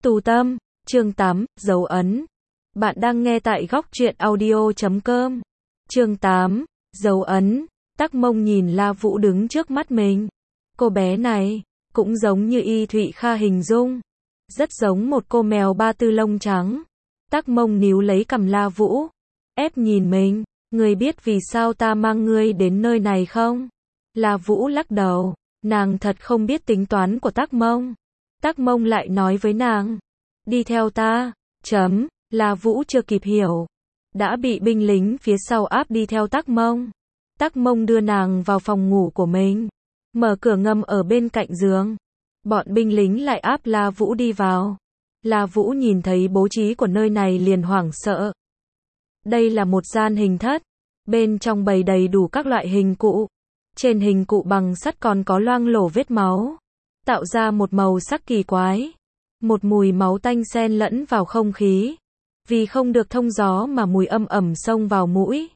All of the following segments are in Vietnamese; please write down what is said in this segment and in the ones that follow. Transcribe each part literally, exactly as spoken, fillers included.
Tu Tâm, chương tám, dấu ấn. Bạn đang nghe tại góc truyện audio chấm com. Chương tám, dấu ấn. Tắc Mông nhìn La Vũ đứng trước mắt mình. Cô bé này, cũng giống như Y Thụy Kha hình dung. Rất giống một cô mèo ba tư lông trắng. Tắc Mông níu lấy cằm La Vũ. Ép nhìn mình, ngươi biết vì sao ta mang ngươi đến nơi này không? La Vũ lắc đầu, nàng thật không biết tính toán của Tắc Mông. Tắc Mông lại nói với nàng, đi theo ta, chấm, La Vũ chưa kịp hiểu, đã bị binh lính phía sau áp đi theo Tắc Mông. Tắc Mông đưa nàng vào phòng ngủ của mình, mở cửa ngầm ở bên cạnh giường. Bọn binh lính lại áp La Vũ đi vào. La Vũ nhìn thấy bố trí của nơi này liền hoảng sợ. Đây là một gian hình thất, bên trong bày đầy đủ các loại hình cụ. Trên hình cụ bằng sắt còn có loang lổ vết máu, tạo ra một màu sắc kỳ quái. Một mùi máu tanh xen lẫn vào không khí. Vì không được thông gió mà mùi âm ẩm xông vào mũi.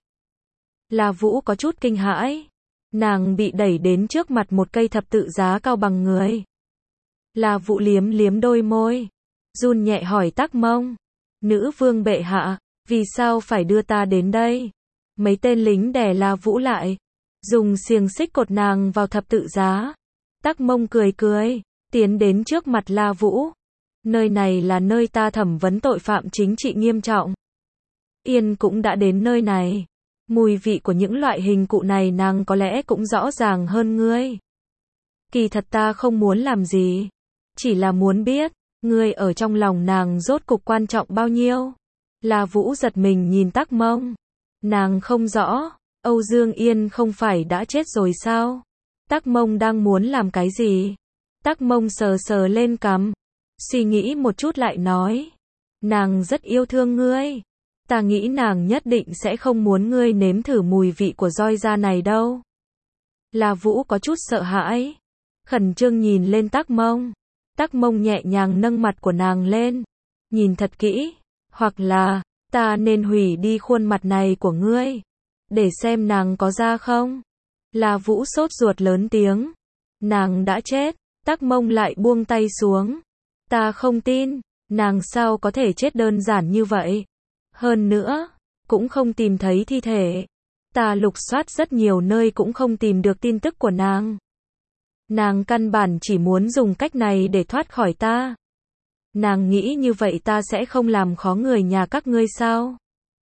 La Vũ có chút kinh hãi. Nàng bị đẩy đến trước mặt một cây thập tự giá cao bằng người. La Vũ liếm liếm đôi môi, run nhẹ hỏi Tắc Mông, nữ vương bệ hạ, vì sao phải đưa ta đến đây? Mấy tên lính đè La Vũ lại, dùng xiềng xích cột nàng vào thập tự giá. Tắc Mông cười cười, tiến đến trước mặt La Vũ. Nơi này là nơi ta thẩm vấn tội phạm chính trị nghiêm trọng. Yên cũng đã đến nơi này. Mùi vị của những loại hình cụ này nàng có lẽ cũng rõ ràng hơn ngươi. Kỳ thật ta không muốn làm gì. Chỉ là muốn biết, ngươi ở trong lòng nàng rốt cục quan trọng bao nhiêu. La Vũ giật mình nhìn Tắc Mông. Nàng không rõ, Âu Dương Yên không phải đã chết rồi sao? Tắc Mông đang muốn làm cái gì? Tắc Mông sờ sờ lên cằm, suy nghĩ một chút lại nói. Nàng rất yêu thương ngươi. Ta nghĩ nàng nhất định sẽ không muốn ngươi nếm thử mùi vị của roi da này đâu. La Vũ có chút sợ hãi, khẩn trương nhìn lên Tắc Mông. Tắc Mông nhẹ nhàng nâng mặt của nàng lên, nhìn thật kỹ, hoặc là, ta nên hủy đi khuôn mặt này của ngươi, để xem nàng có da không. La Vũ sốt ruột lớn tiếng, nàng đã chết. Tắc Mông lại buông tay xuống. Ta không tin, nàng sao có thể chết đơn giản như vậy. Hơn nữa, cũng không tìm thấy thi thể. Ta lục soát rất nhiều nơi cũng không tìm được tin tức của nàng. Nàng căn bản chỉ muốn dùng cách này để thoát khỏi ta. Nàng nghĩ như vậy ta sẽ không làm khó người nhà các ngươi sao?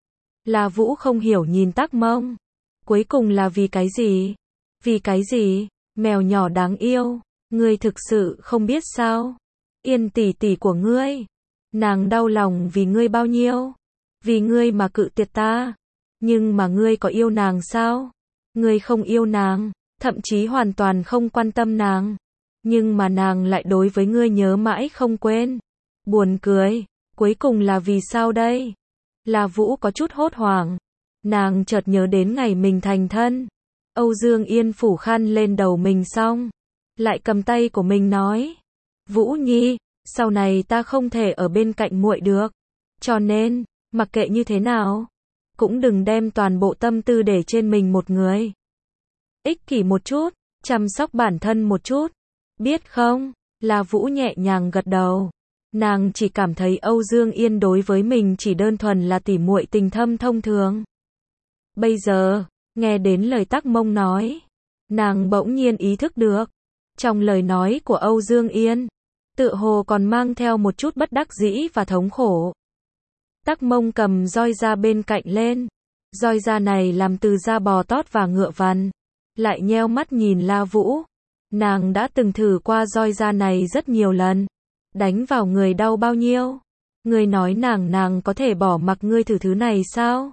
La Vũ không hiểu nhìn Tắc Mông. Cuối cùng là vì cái gì? Vì cái gì? Mèo nhỏ đáng yêu, ngươi thực sự không biết sao? Yên tỷ tỷ của ngươi, nàng đau lòng vì ngươi bao nhiêu? Vì ngươi mà cự tuyệt ta. Nhưng mà ngươi có yêu nàng sao? Ngươi không yêu nàng, thậm chí hoàn toàn không quan tâm nàng. Nhưng mà nàng lại đối với ngươi nhớ mãi không quên. Buồn cười, cuối cùng là vì sao đây? La Vũ có chút hốt hoảng. Nàng chợt nhớ đến ngày mình thành thân. Âu Dương Yên phủ khăn lên đầu mình xong, lại cầm tay của mình nói. Vũ Nhi, sau này ta không thể ở bên cạnh muội được. Cho nên, mặc kệ như thế nào, cũng đừng đem toàn bộ tâm tư để trên mình một người. Ích kỷ một chút, chăm sóc bản thân một chút. Biết không? La Vũ nhẹ nhàng gật đầu. Nàng chỉ cảm thấy Âu Dương Yên đối với mình chỉ đơn thuần là tỉ muội tình thâm thông thường. Bây giờ, nghe đến lời Tắc Mông nói, nàng bỗng nhiên ý thức được. Trong lời nói của Âu Dương Yên, tựa hồ còn mang theo một chút bất đắc dĩ và thống khổ. Tắc Mông cầm roi da bên cạnh lên. Roi da này làm từ da bò tót và ngựa vằn. Lại nheo mắt nhìn La Vũ. Nàng đã từng thử qua roi da này rất nhiều lần. Đánh vào người đau bao nhiêu? Ngươi nói nàng nàng có thể bỏ mặc ngươi thử thứ này sao?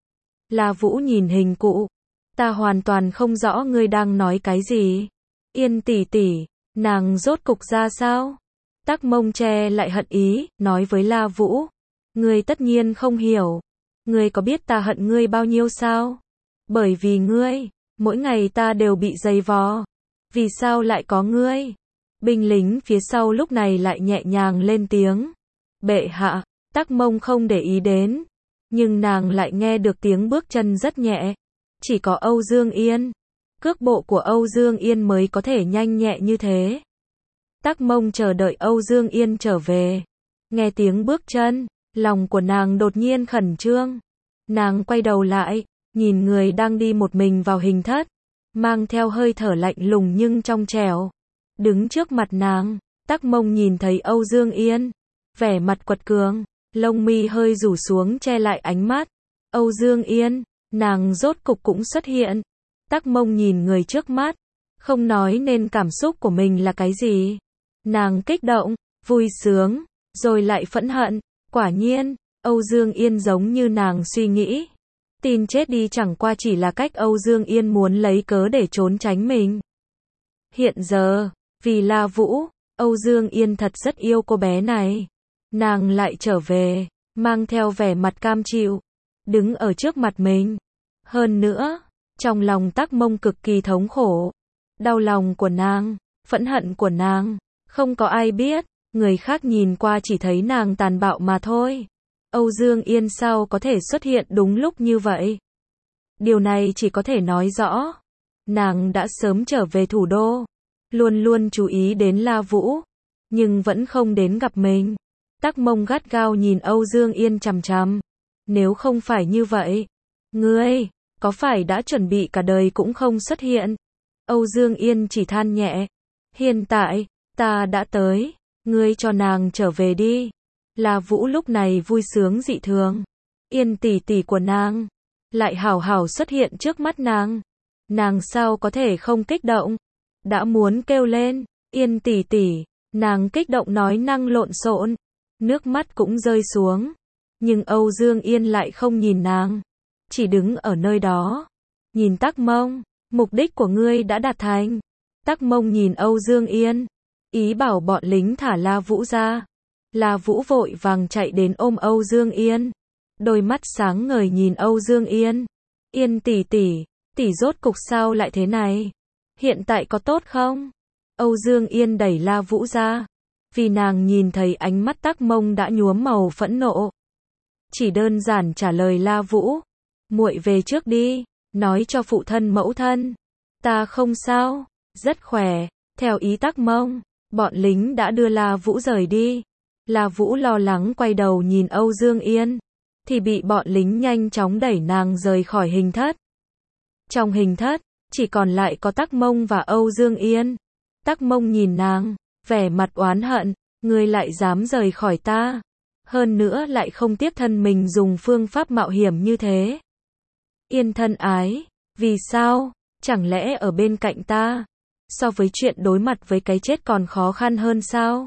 La Vũ nhìn hình cụ. Ta hoàn toàn không rõ ngươi đang nói cái gì. Yên tỷ tỷ, nàng rốt cục ra sao? Tắc Mông che lại hận ý, nói với La Vũ. Ngươi tất nhiên không hiểu. Ngươi có biết ta hận ngươi bao nhiêu sao? Bởi vì ngươi, mỗi ngày ta đều bị giày vò. Vì sao lại có ngươi? Binh lính phía sau lúc này lại nhẹ nhàng lên tiếng. Bệ hạ. Tắc Mông không để ý đến. Nhưng nàng lại nghe được tiếng bước chân rất nhẹ. Chỉ có Âu Dương Yên. Cước bộ của Âu Dương Yên mới có thể nhanh nhẹ như thế. Tắc Mông chờ đợi Âu Dương Yên trở về. Nghe tiếng bước chân, lòng của nàng đột nhiên khẩn trương. Nàng quay đầu lại, nhìn người đang đi một mình vào hình thất, mang theo hơi thở lạnh lùng nhưng trong trẻo. Đứng trước mặt nàng, Tắc Mông nhìn thấy Âu Dương Yên, vẻ mặt quật cường, lông mi hơi rủ xuống che lại ánh mắt. Âu Dương Yên, nàng rốt cục cũng xuất hiện. Tắc Mông nhìn người trước mắt, không nói nên cảm xúc của mình là cái gì. Nàng kích động, vui sướng, rồi lại phẫn hận. Quả nhiên, Âu Dương Yên giống như nàng suy nghĩ. Tin chết đi chẳng qua chỉ là cách Âu Dương Yên muốn lấy cớ để trốn tránh mình. Hiện giờ, vì La Vũ, Âu Dương Yên thật rất yêu cô bé này. Nàng lại trở về, mang theo vẻ mặt cam chịu, đứng ở trước mặt mình. Hơn nữa, trong lòng Tắc Mông cực kỳ thống khổ. Đau lòng của nàng, phẫn hận của nàng, không có ai biết, người khác nhìn qua chỉ thấy nàng tàn bạo mà thôi. Âu Dương Yên sao có thể xuất hiện đúng lúc như vậy? Điều này chỉ có thể nói rõ, nàng đã sớm trở về thủ đô, luôn luôn chú ý đến La Vũ, nhưng vẫn không đến gặp mình. Tắc Mông gắt gao nhìn Âu Dương Yên chằm chằm. Nếu không phải như vậy, ngươi, có phải đã chuẩn bị cả đời cũng không xuất hiện? Âu Dương Yên chỉ than nhẹ. Hiện tại, ta đã tới, ngươi cho nàng trở về đi. La Vũ lúc này vui sướng dị thường. Yên tỷ tỷ của nàng, lại hảo hảo xuất hiện trước mắt nàng. Nàng sao có thể không kích động? Đã muốn kêu lên, Yên tỷ tỷ, nàng kích động nói năng lộn xộn, nước mắt cũng rơi xuống. Nhưng Âu Dương Yên lại không nhìn nàng, chỉ đứng ở nơi đó, nhìn Tắc Mông, mục đích của ngươi đã đạt thành. Tắc Mông nhìn Âu Dương Yên, ý bảo bọn lính thả La Vũ ra. La Vũ vội vàng chạy đến ôm Âu Dương Yên, đôi mắt sáng ngời nhìn Âu Dương Yên. Yên tỷ tỷ, tỷ rốt cục sao lại thế này? Hiện tại có tốt không? Âu Dương Yên đẩy La Vũ ra, vì nàng nhìn thấy ánh mắt Tắc Mông đã nhuốm màu phẫn nộ. Chỉ đơn giản trả lời La Vũ, muội về trước đi, nói cho phụ thân mẫu thân, ta không sao, rất khỏe. Theo ý Tắc Mông, bọn lính đã đưa La Vũ rời đi. La Vũ lo lắng quay đầu nhìn Âu Dương Yên, thì bị bọn lính nhanh chóng đẩy nàng rời khỏi hình thất. Trong hình thất, chỉ còn lại có Tắc Mông và Âu Dương Yên. Tắc Mông nhìn nàng, vẻ mặt oán hận, ngươi lại dám rời khỏi ta. Hơn nữa lại không tiếp thân mình dùng phương pháp mạo hiểm như thế. Yên thân ái, vì sao, chẳng lẽ ở bên cạnh ta, so với chuyện đối mặt với cái chết còn khó khăn hơn sao?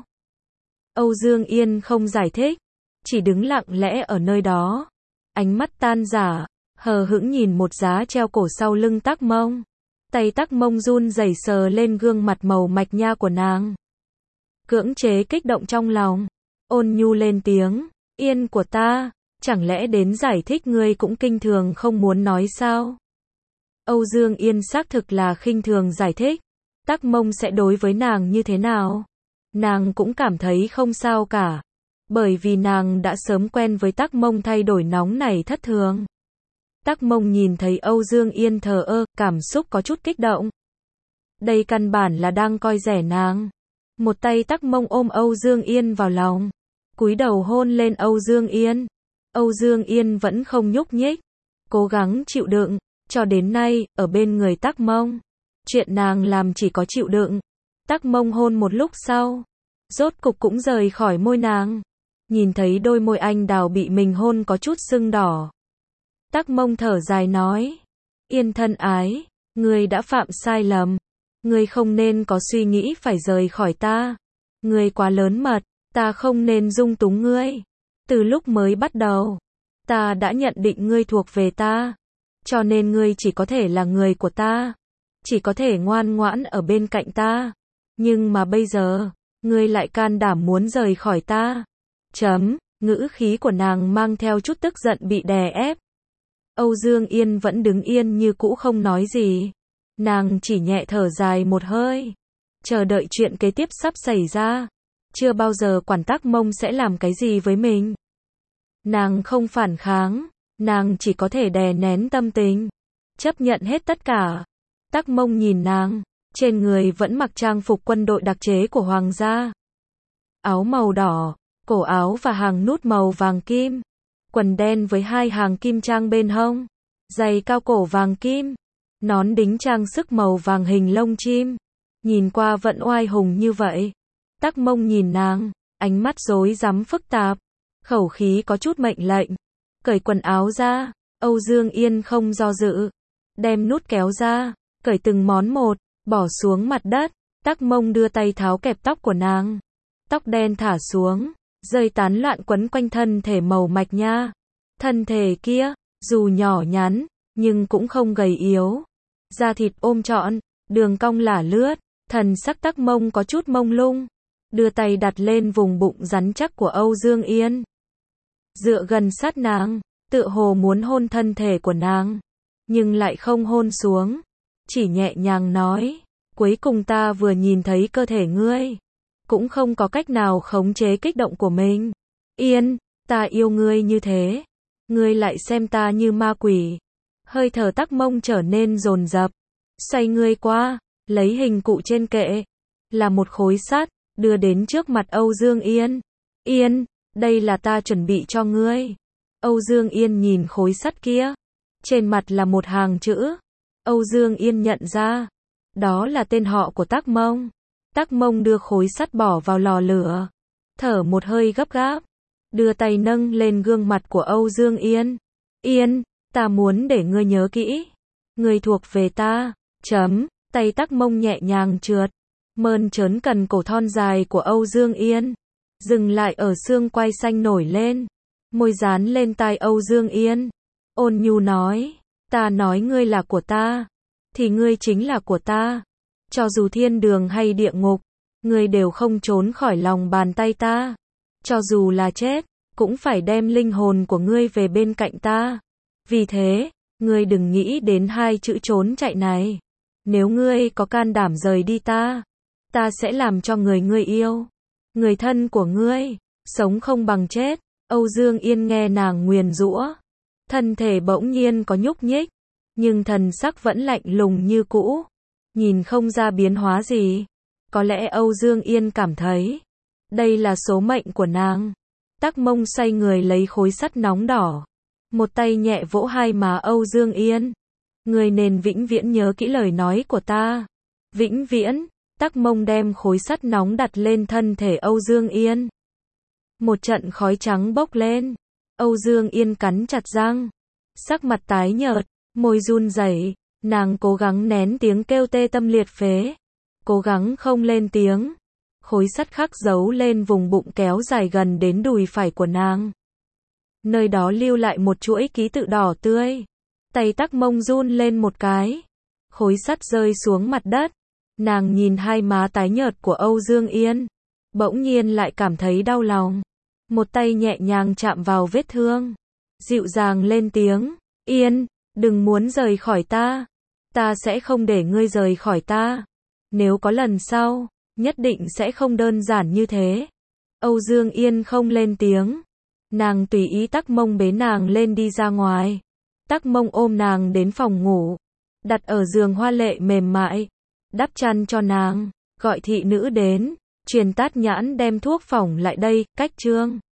Âu Dương Yên không giải thích, chỉ đứng lặng lẽ ở nơi đó, ánh mắt tan rã, hờ hững nhìn một giá treo cổ sau lưng Tắc Mông. Tay Tắc Mông run rẩy sờ lên gương mặt màu mạch nha của nàng. Cưỡng chế kích động trong lòng, ôn nhu lên tiếng, Yên của ta, chẳng lẽ đến giải thích ngươi cũng kinh thường không muốn nói sao? Âu Dương Yên xác thực là khinh thường giải thích, Tắc Mông sẽ đối với nàng như thế nào? Nàng cũng cảm thấy không sao cả, bởi vì nàng đã sớm quen với Tắc Mông thay đổi nóng này thất thường. Tắc Mông nhìn thấy Âu Dương Yên thờ ơ, cảm xúc có chút kích động. Đây căn bản là đang coi rẻ nàng. Một tay Tắc Mông ôm Âu Dương Yên vào lòng, cúi đầu hôn lên Âu Dương Yên. Âu Dương Yên vẫn không nhúc nhích, cố gắng chịu đựng, cho đến nay, ở bên người Tắc Mông. Chuyện nàng làm chỉ có chịu đựng. Tắc Mông hôn một lúc sau, rốt cục cũng rời khỏi môi nàng. Nhìn thấy đôi môi anh đào bị mình hôn có chút sưng đỏ. Tắc Mông thở dài nói, Yên thân ái, ngươi đã phạm sai lầm. Ngươi không nên có suy nghĩ phải rời khỏi ta. Ngươi quá lớn mật, ta không nên dung túng ngươi. Từ lúc mới bắt đầu, ta đã nhận định ngươi thuộc về ta. Cho nên ngươi chỉ có thể là người của ta. Chỉ có thể ngoan ngoãn ở bên cạnh ta. Nhưng mà bây giờ, ngươi lại can đảm muốn rời khỏi ta. Chấm, ngữ khí của nàng mang theo chút tức giận bị đè ép. Âu Dương Yên vẫn đứng yên như cũ không nói gì. Nàng chỉ nhẹ thở dài một hơi, chờ đợi chuyện kế tiếp sắp xảy ra. Chưa bao giờ quản Tắc Mông sẽ làm cái gì với mình. Nàng không phản kháng, nàng chỉ có thể đè nén tâm tình, chấp nhận hết tất cả. Tắc Mông nhìn nàng, trên người vẫn mặc trang phục quân đội đặc chế của hoàng gia. Áo màu đỏ, cổ áo và hàng nút màu vàng kim, quần đen với hai hàng kim trang bên hông, giày cao cổ vàng kim, nón đính trang sức màu vàng hình lông chim, nhìn qua vẫn oai hùng như vậy. Tắc Mông nhìn nàng, ánh mắt rối rắm phức tạp, khẩu khí có chút mệnh lệnh. Cởi quần áo ra, Âu Dương Yên không do dự, đem nút kéo ra, cởi từng món một, bỏ xuống mặt đất. Tắc Mông đưa tay tháo kẹp tóc của nàng, tóc đen thả xuống, rơi tán loạn quấn quanh thân thể màu mạch nha. Thân thể kia, dù nhỏ nhắn, nhưng cũng không gầy yếu, da thịt ôm trọn, đường cong lả lướt, thần sắc Tắc Mông có chút mông lung, đưa tay đặt lên vùng bụng rắn chắc của Âu Dương Yên. Dựa gần sát nàng, tựa hồ muốn hôn thân thể của nàng, nhưng lại không hôn xuống, chỉ nhẹ nhàng nói, cuối cùng ta vừa nhìn thấy cơ thể ngươi, cũng không có cách nào khống chế kích động của mình. Yên, ta yêu ngươi như thế, ngươi lại xem ta như ma quỷ. Hơi thở Tắc Mông trở nên dồn dập, xoay ngươi qua, lấy hình cụ trên kệ, là một khối sắt, đưa đến trước mặt Âu Dương Yên. Yên, đây là ta chuẩn bị cho ngươi. Âu Dương Yên nhìn khối sắt kia, trên mặt là một hàng chữ. Âu Dương Yên nhận ra, đó là tên họ của Tắc Mông. Tắc Mông đưa khối sắt bỏ vào lò lửa, thở một hơi gấp gáp, đưa tay nâng lên gương mặt của Âu Dương Yên. Yên, ta muốn để ngươi nhớ kỹ, ngươi thuộc về ta. Chấm, tay Tắc Mông nhẹ nhàng trượt, mơn trớn cần cổ thon dài của Âu Dương Yên, dừng lại ở xương quai xanh nổi lên, môi dán lên tai Âu Dương Yên, ôn nhu nói, ta nói ngươi là của ta, thì ngươi chính là của ta. Cho dù thiên đường hay địa ngục, ngươi đều không trốn khỏi lòng bàn tay ta. Cho dù là chết, cũng phải đem linh hồn của ngươi về bên cạnh ta. Vì thế, ngươi đừng nghĩ đến hai chữ trốn chạy này. Nếu ngươi có can đảm rời đi ta, ta sẽ làm cho người ngươi yêu, người thân của ngươi, sống không bằng chết. Âu Dương Yên nghe nàng nguyền rủa, thân thể bỗng nhiên có nhúc nhích, nhưng thần sắc vẫn lạnh lùng như cũ, nhìn không ra biến hóa gì. Có lẽ Âu Dương Yên cảm thấy, đây là số mệnh của nàng. Tắc Mông xoay người lấy khối sắt nóng đỏ, một tay nhẹ vỗ hai má Âu Dương Yên. Ngươi nên vĩnh viễn nhớ kỹ lời nói của ta. Vĩnh viễn. Tắc Mông đem khối sắt nóng đặt lên thân thể Âu Dương Yên. Một trận khói trắng bốc lên. Âu Dương Yên cắn chặt răng, sắc mặt tái nhợt, môi run rẩy, nàng cố gắng nén tiếng kêu tê tâm liệt phế, cố gắng không lên tiếng. Khối sắt khắc dấu lên vùng bụng kéo dài gần đến đùi phải của nàng. Nơi đó lưu lại một chuỗi ký tự đỏ tươi. Tay Tắc Mông run lên một cái, khối sắt rơi xuống mặt đất. Nàng nhìn hai má tái nhợt của Âu Dương Yên, bỗng nhiên lại cảm thấy đau lòng. Một tay nhẹ nhàng chạm vào vết thương, dịu dàng lên tiếng, Yên, đừng muốn rời khỏi ta, ta sẽ không để ngươi rời khỏi ta. Nếu có lần sau, nhất định sẽ không đơn giản như thế. Âu Dương Yên không lên tiếng, nàng tùy ý Tắc Mông bế nàng lên đi ra ngoài. Tắc Mông ôm nàng đến phòng ngủ, đặt ở giường hoa lệ mềm mại, đắp chăn cho nàng, gọi thị nữ đến, truyền Tát Nhãn đem thuốc phỏng lại đây. Cách chương